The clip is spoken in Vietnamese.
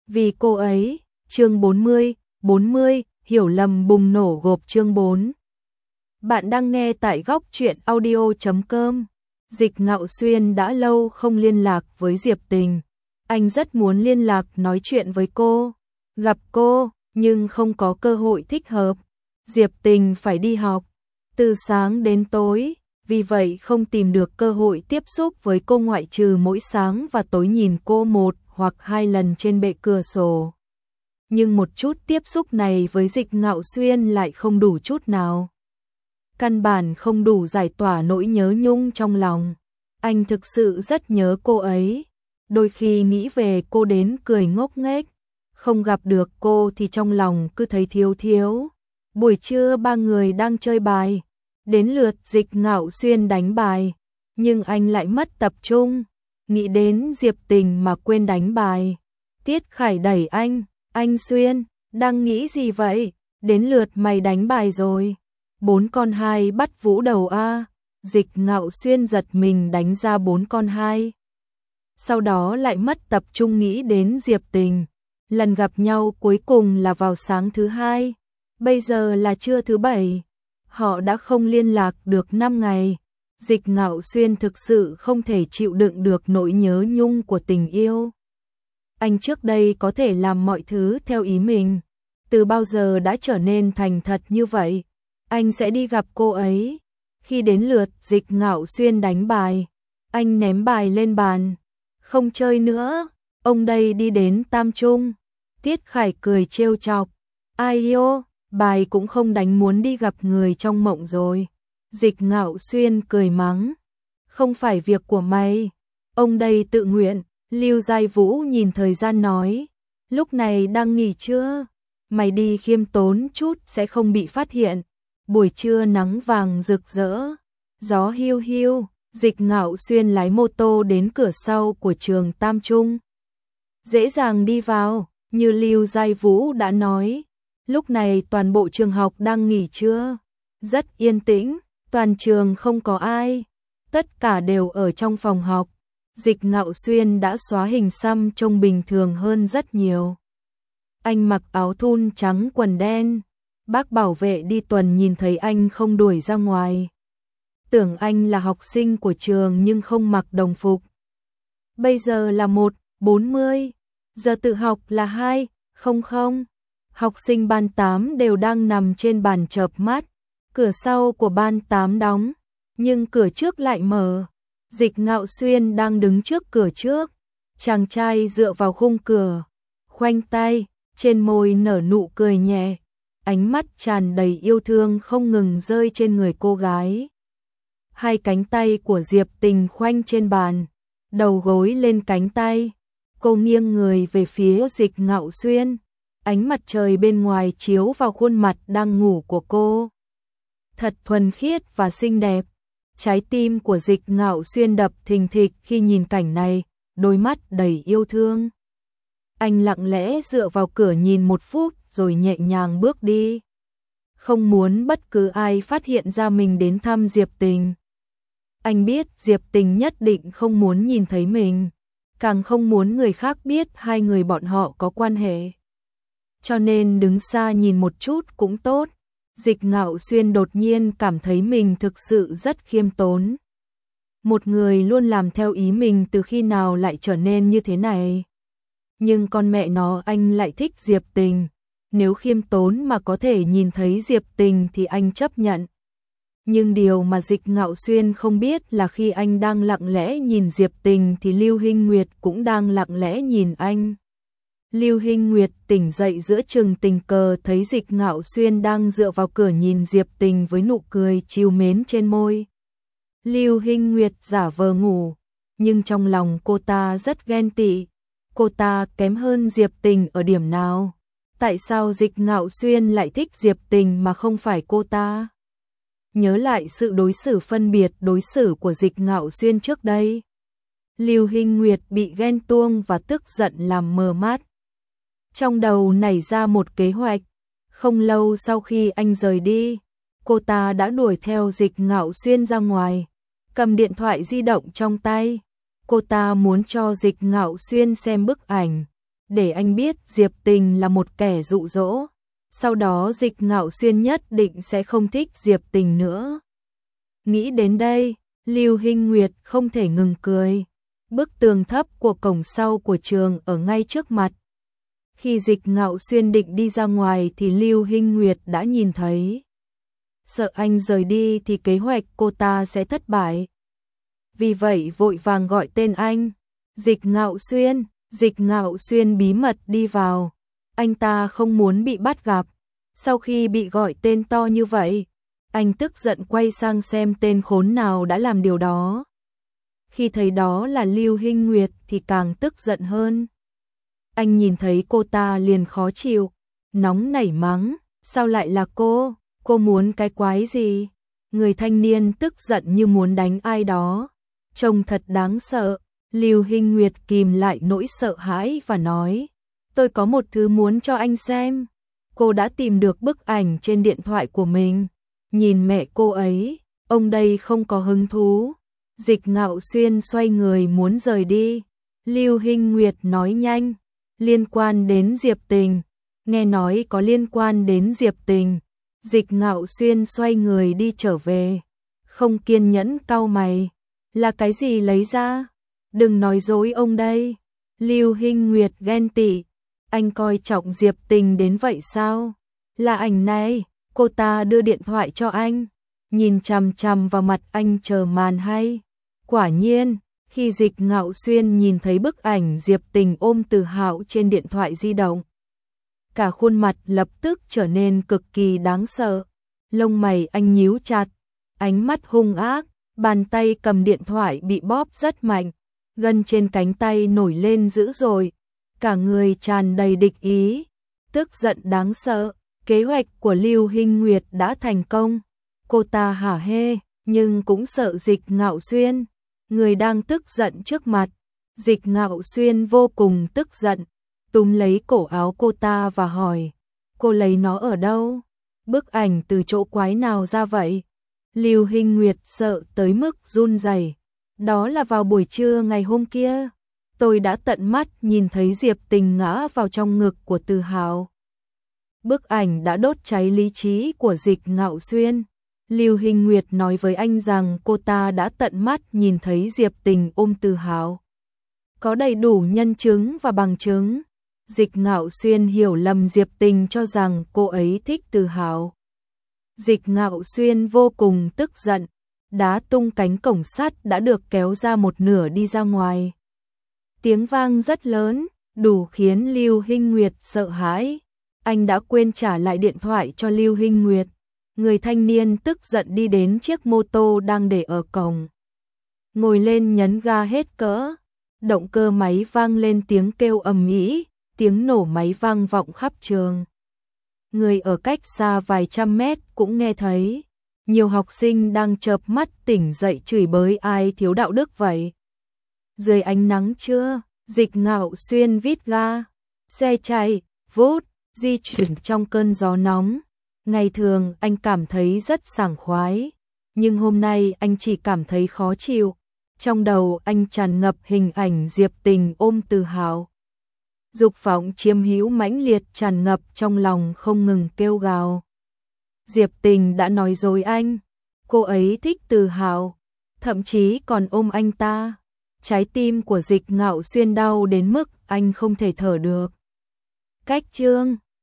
Vì cô ấy, chương 40, hiểu lầm bùng nổ gộp chương 4. Bạn đang nghe tại góc truyện audio.com. Dịch Ngạo Xuyên đã lâu không liên lạc với Diệp Tình. Anh rất muốn liên lạc nói chuyện với cô, gặp cô, nhưng không có cơ hội thích hợp. Diệp Tình phải đi học, từ sáng đến tối, vì vậy không tìm được cơ hội tiếp xúc với cô ngoại trừ mỗi sáng và tối nhìn cô 1 hoặc 2 lần trên bệ cửa sổ. Nhưng một chút tiếp xúc này với Dịch Ngạo Xuyên lại không đủ chút nào. Căn bản không đủ giải tỏa nỗi nhớ nhung trong lòng. Anh thực sự rất nhớ cô ấy. Đôi khi nghĩ về cô đến cười ngốc nghếch. Không gặp được cô thì trong lòng cứ thấy thiếu thiếu. Buổi trưa ba người đang chơi bài. Đến lượt Dịch Ngạo Xuyên đánh bài. Nhưng anh lại mất tập trung. Nghĩ đến Diệp Tình mà quên đánh bài. Tiết Khải đẩy anh Xuyên, đang nghĩ gì vậy? Đến lượt mày đánh bài rồi. 4 con 2 bắt vũ đầu a. Dịch Ngạo Xuyên giật mình đánh ra 4 con 2. Sau đó lại mất tập trung nghĩ đến Diệp Tình. Lần gặp nhau cuối cùng là vào sáng thứ 2. Bây giờ là trưa thứ 7. Họ đã không liên lạc được 5 ngày. Dịch Ngạo Xuyên thực sự không thể chịu đựng được nỗi nhớ nhung của tình yêu. Anh trước đây có thể làm mọi thứ theo ý mình. Từ bao giờ đã trở nên thành thật như vậy? Anh sẽ đi gặp cô ấy. Khi đến lượt Dịch Ngạo Xuyên đánh bài, anh ném bài lên bàn. Không chơi nữa, ông đây đi đến Tam Trung. Tiết Khải cười trêu chọc. Ai ô, bài cũng không đánh muốn đi gặp người trong mộng rồi. Dịch Ngạo Xuyên cười mắng. Không phải việc của mày. Ông đây tự nguyện. Lưu Giai Vũ nhìn thời gian nói. Lúc này đang nghỉ trưa. Mày đi khiêm tốn chút sẽ không bị phát hiện. Buổi trưa nắng vàng rực rỡ. Gió hiu hiu. Dịch Ngạo Xuyên lái mô tô đến cửa sau của trường Tam Trung. Dễ dàng đi vào, như Lưu Giai Vũ đã nói. Lúc này toàn bộ trường học đang nghỉ trưa. Rất yên tĩnh, toàn trường không có ai. Tất cả đều ở trong phòng học. Dịch Ngạo Xuyên đã xóa hình xăm trông bình thường hơn rất nhiều. Anh mặc áo thun trắng quần đen. Bác bảo vệ đi tuần nhìn thấy anh không đuổi ra ngoài. Tưởng anh là học sinh của trường nhưng không mặc đồng phục. Bây giờ là 1:40, giờ tự học là 2:00. Học sinh ban 8 đều đang nằm trên bàn chợp mắt. Cửa sau của ban 8 đóng, nhưng cửa trước lại mở. Dịch Ngạo Xuyên đang đứng trước cửa trước. Chàng trai dựa vào khung cửa, khoanh tay, trên môi nở nụ cười nhẹ. Ánh mắt tràn đầy yêu thương không ngừng rơi trên người cô gái. Hai cánh tay của Diệp Tình khoanh trên bàn, đầu gối lên cánh tay. Cô nghiêng người về phía Dịch Ngạo Xuyên. Ánh mặt trời bên ngoài chiếu vào khuôn mặt đang ngủ của cô. Thật thuần khiết và xinh đẹp. Trái tim của Dịch Ngạo Xuyên đập thình thịch khi nhìn cảnh này, đôi mắt đầy yêu thương. Anh lặng lẽ dựa vào cửa nhìn 1 phút rồi nhẹ nhàng bước đi. Không muốn bất cứ ai phát hiện ra mình đến thăm Diệp Tình. Anh biết Diệp Tình nhất định không muốn nhìn thấy mình, càng không muốn người khác biết hai người bọn họ có quan hệ. Cho nên đứng xa nhìn một chút cũng tốt. Dịch Ngạo Xuyên đột nhiên cảm thấy mình thực sự rất khiêm tốn. Một người luôn làm theo ý mình từ khi nào lại trở nên như thế này. Nhưng con mẹ nó anh lại thích Diệp Tình. Nếu khiêm tốn mà có thể nhìn thấy Diệp Tình thì anh chấp nhận. Nhưng điều mà Dịch Ngạo Xuyên không biết là khi anh đang lặng lẽ nhìn Diệp Tình thì Lưu Hinh Nguyệt cũng đang lặng lẽ nhìn anh. Lưu Hinh Nguyệt tỉnh dậy giữa chừng tình cờ thấy Dịch Ngạo Xuyên đang dựa vào cửa nhìn Diệp Tình với nụ cười trìu mến trên môi. Lưu Hinh Nguyệt giả vờ ngủ, nhưng trong lòng cô ta rất ghen tị. Cô ta kém hơn Diệp Tình ở điểm nào? Tại sao Dịch Ngạo Xuyên lại thích Diệp Tình mà không phải cô ta? Nhớ lại sự đối xử phân biệt đối xử của Dịch Ngạo Xuyên trước đây. Lưu Hinh Nguyệt bị ghen tuông và tức giận làm mờ mắt. Trong đầu nảy ra một kế hoạch. Không lâu sau khi anh rời đi, cô ta đã đuổi theo Dịch Ngạo Xuyên ra ngoài, cầm điện thoại di động trong tay. Cô ta muốn cho Dịch Ngạo Xuyên xem bức ảnh, để anh biết Diệp Tình là một kẻ dụ dỗ. Sau đó Dịch Ngạo Xuyên nhất định sẽ không thích Diệp Tình nữa. Nghĩ đến đây, Lưu Hinh Nguyệt không thể ngừng cười. Bức tường thấp của cổng sau của trường ở ngay trước mặt. Khi Dịch Ngạo Xuyên định đi ra ngoài thì Lưu Hinh Nguyệt đã nhìn thấy. Sợ anh rời đi thì kế hoạch cô ta sẽ thất bại. Vì vậy vội vàng gọi tên anh. Dịch Ngạo Xuyên. Dịch Ngạo Xuyên bí mật đi vào. Anh ta không muốn bị bắt gặp. Sau khi bị gọi tên to như vậy, anh tức giận quay sang xem tên khốn nào đã làm điều đó. Khi thấy đó là Lưu Hinh Nguyệt thì càng tức giận hơn. Anh nhìn thấy cô ta liền khó chịu, nóng nảy mắng, sao lại là cô muốn cái quái gì? Người thanh niên tức giận như muốn đánh ai đó, trông thật đáng sợ. Lưu Hinh Nguyệt kìm lại nỗi sợ hãi và nói, tôi có một thứ muốn cho anh xem. Cô đã tìm được bức ảnh trên điện thoại của mình. Nhìn mẹ cô ấy, ông đây không có hứng thú. Dịch Ngạo Xuyên xoay người muốn rời đi. Lưu Hinh Nguyệt nói nhanh, liên quan đến Diệp Tình. Nghe nói có liên quan đến Diệp Tình. Dịch Ngạo Xuyên xoay người đi trở về. Không kiên nhẫn cau mày. Là cái gì lấy ra? Đừng nói dối ông đây. Lưu Hinh Nguyệt ghen tị. Anh coi trọng Diệp Tình đến vậy sao? Là ảnh này, cô ta đưa điện thoại cho anh. Nhìn chằm chằm vào mặt anh chờ màn hay. Quả nhiên, khi Dịch Ngạo Xuyên nhìn thấy bức ảnh Diệp Tình ôm Từ Hạo trên điện thoại di động, cả khuôn mặt lập tức trở nên cực kỳ đáng sợ. Lông mày anh nhíu chặt, ánh mắt hung ác, bàn tay cầm điện thoại bị bóp rất mạnh, gân trên cánh tay nổi lên dữ dội, cả người tràn đầy địch ý, tức giận đáng sợ. Kế hoạch của Lưu Hinh Nguyệt đã thành công. Cô ta hả hê, nhưng cũng sợ Dịch Ngạo Xuyên, người đang tức giận trước mặt. Dịch Ngạo Xuyên vô cùng tức giận, túm lấy cổ áo cô ta và hỏi, cô lấy nó ở đâu? Bức ảnh từ chỗ quái nào ra vậy? Lưu Hinh Nguyệt sợ tới mức run rẩy. Đó là vào buổi trưa ngày hôm kia, tôi đã tận mắt nhìn thấy Diệp Tình ngã vào trong ngực của Từ Hạo. Bức ảnh đã đốt cháy lý trí của Dịch Ngạo Xuyên. Lưu Hinh Nguyệt nói với anh rằng cô ta đã tận mắt nhìn thấy Diệp Tình ôm Từ Hạo. Có đầy đủ nhân chứng và bằng chứng. Dịch Ngạo Xuyên hiểu lầm Diệp Tình cho rằng cô ấy thích Từ Hạo. Dịch Ngạo Xuyên vô cùng tức giận, đá tung cánh cổng sắt đã được kéo ra một nửa đi ra ngoài. Tiếng vang rất lớn, đủ khiến Lưu Hinh Nguyệt sợ hãi. Anh đã quên trả lại điện thoại cho Lưu Hinh Nguyệt. Người thanh niên tức giận đi đến chiếc mô tô đang để ở cổng. Ngồi lên nhấn ga hết cỡ. Động cơ máy vang lên tiếng kêu ầm ĩ, tiếng nổ máy vang vọng khắp trường. Người ở cách xa vài trăm mét cũng nghe thấy. Nhiều học sinh đang chợp mắt tỉnh dậy chửi bới ai thiếu đạo đức vậy. Dưới ánh nắng trưa, Dịch Ngạo Xuyên vít ga. Xe chạy, vút, di chuyển trong cơn gió nóng. Ngày thường anh cảm thấy rất sảng khoái, nhưng hôm nay anh chỉ cảm thấy khó chịu. Trong đầu anh tràn ngập hình ảnh Diệp Tình ôm Từ Hạo. Dục vọng chiếm hữu mãnh liệt tràn ngập trong lòng không ngừng kêu gào. Diệp Tình đã nói dối anh, cô ấy thích Từ Hạo, thậm chí còn ôm anh ta. Trái tim của Dịch Ngạo Xuyên đau đến mức anh không thể thở được. Cách chương